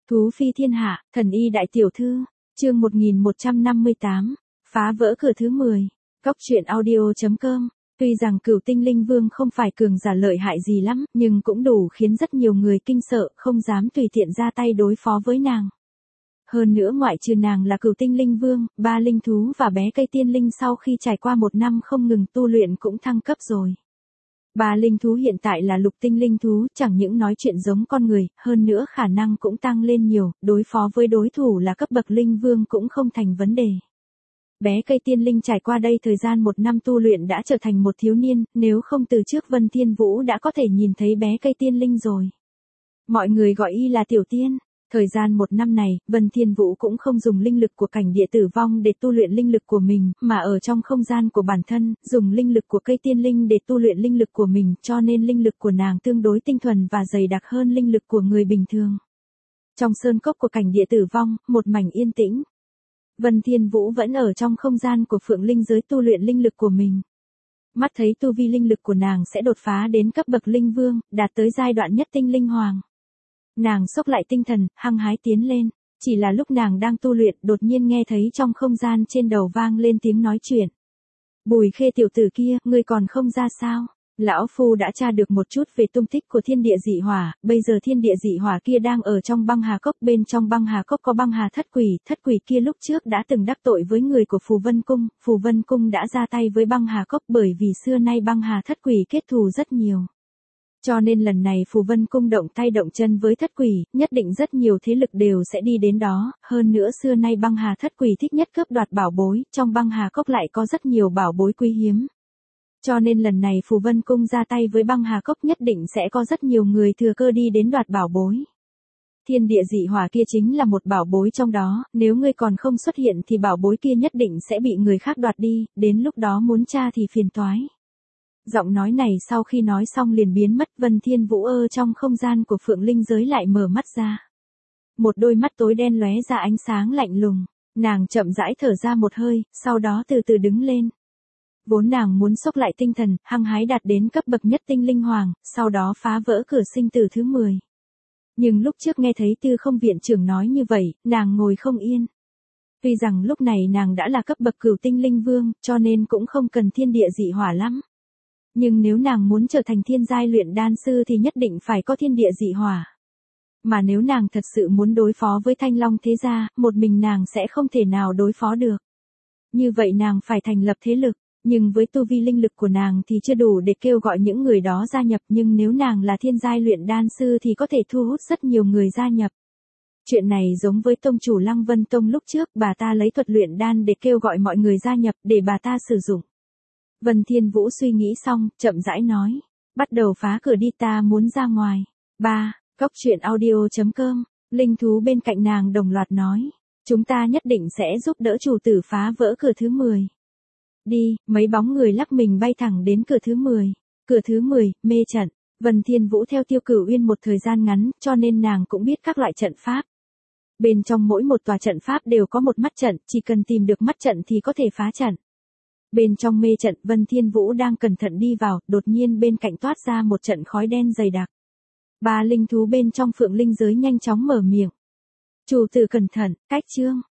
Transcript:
Thú phi thiên hạ, thần y đại tiểu thư, chương 1158, phá vỡ cửa thứ 10, Cóc truyện audio.com. Tuy rằng Cửu Tinh Linh Vương không phải cường giả lợi hại gì lắm, nhưng cũng đủ khiến rất nhiều người kinh sợ, không dám tùy tiện ra tay đối phó với nàng. Hơn nữa ngoại trừ nàng là Cửu Tinh Linh Vương, ba linh thú và bé cây tiên linh sau khi trải qua một năm không ngừng tu luyện cũng thăng cấp rồi. Ba linh thú hiện tại là lục tinh linh thú, chẳng những nói chuyện giống con người, hơn nữa khả năng cũng tăng lên nhiều, đối phó với đối thủ là cấp bậc linh vương cũng không thành vấn đề. Bé cây tiên linh trải qua đây thời gian một năm tu luyện đã trở thành một thiếu niên, nếu không từ trước Vân Thiên Vũ đã có thể nhìn thấy bé cây tiên linh rồi. Mọi người gọi y là tiểu tiên. Thời gian một năm này, Vân Thiên Vũ cũng không dùng linh lực của cảnh địa tử vong để tu luyện linh lực của mình, mà ở trong không gian của bản thân, dùng linh lực của cây tiên linh để tu luyện linh lực của mình, cho nên linh lực của nàng tương đối tinh thuần và dày đặc hơn linh lực của người bình thường. Trong sơn cốc của cảnh địa tử vong, một mảnh yên tĩnh. Vân Thiên Vũ vẫn ở trong không gian của Phượng Linh giới tu luyện linh lực của mình. Mắt thấy tu vi linh lực của nàng sẽ đột phá đến cấp bậc linh vương, đạt tới giai đoạn nhất tinh linh hoàng. Nàng xốc lại tinh thần, hăng hái tiến lên. Chỉ là lúc nàng đang tu luyện, đột nhiên nghe thấy trong không gian trên đầu vang lên tiếng nói chuyện. Bùi Khê tiểu tử kia, ngươi còn không ra sao? Lão Phu đã tra được một chút về tung tích của thiên địa dị hỏa, bây giờ thiên địa dị hỏa kia đang ở trong băng hà cốc, bên trong băng hà cốc có băng hà thất quỷ kia lúc trước đã từng đắc tội với người của Phù Vân Cung đã ra tay với băng hà cốc bởi vì xưa nay băng hà thất quỷ kết thù rất nhiều. Cho nên lần này Phù Vân Cung động tay động chân với thất quỷ, nhất định rất nhiều thế lực đều sẽ đi đến đó, hơn nữa xưa nay băng hà thất quỷ thích nhất cướp đoạt bảo bối, trong băng hà cốc lại có rất nhiều bảo bối quý hiếm. Cho nên lần này Phù Vân Cung ra tay với băng hà cốc nhất định sẽ có rất nhiều người thừa cơ đi đến đoạt bảo bối. Thiên địa dị hỏa kia chính là một bảo bối trong đó, nếu ngươi còn không xuất hiện thì bảo bối kia nhất định sẽ bị người khác đoạt đi, đến lúc đó muốn tra thì phiền toái. Giọng nói này sau khi nói xong liền biến mất. Vân Thiên Vũ trong không gian của Phượng Linh giới lại mở mắt ra. Một đôi mắt tối đen lóe ra ánh sáng lạnh lùng, nàng chậm rãi thở ra một hơi, sau đó từ từ đứng lên. Vốn nàng muốn xốc lại tinh thần, hăng hái đạt đến cấp bậc nhất tinh linh hoàng, sau đó phá vỡ cửa sinh tử thứ 10. Nhưng lúc trước nghe thấy Tư Không viện trưởng nói như vậy, nàng ngồi không yên. Tuy rằng lúc này nàng đã là cấp bậc cửu tinh linh vương, cho nên cũng không cần thiên địa dị hỏa lắm. Nhưng nếu nàng muốn trở thành thiên giai luyện đan sư thì nhất định phải có thiên địa dị hỏa. Mà nếu nàng thật sự muốn đối phó với Thanh Long thế gia, một mình nàng sẽ không thể nào đối phó được. Như vậy nàng phải thành lập thế lực, nhưng với tu vi linh lực của nàng thì chưa đủ để kêu gọi những người đó gia nhập, nhưng nếu nàng là thiên giai luyện đan sư thì có thể thu hút rất nhiều người gia nhập. Chuyện này giống với tông chủ Lăng Vân Tông lúc trước, bà ta lấy thuật luyện đan để kêu gọi mọi người gia nhập để bà ta sử dụng. Vân Thiên Vũ suy nghĩ xong, chậm rãi nói, bắt đầu phá cửa đi, ta muốn ra ngoài. 3. Cóc truyện audio.com. Linh thú bên cạnh nàng đồng loạt nói, chúng ta nhất định sẽ giúp đỡ chủ tử phá vỡ cửa thứ 10. Đi, mấy bóng người lắc mình bay thẳng đến cửa thứ 10. Cửa thứ 10, mê trận. Vân Thiên Vũ theo Tiêu Cửu Uyên một thời gian ngắn, cho nên nàng cũng biết các loại trận pháp. Bên trong mỗi một tòa trận pháp đều có một mắt trận, chỉ cần tìm được mắt trận thì có thể phá trận. Bên trong mê trận, Vân Thiên Vũ đang cẩn thận đi vào, đột nhiên bên cạnh toát ra một trận khói đen dày đặc. Ba linh thú bên trong Phượng Linh giới nhanh chóng mở miệng. Chủ tử cẩn thận, cách chương.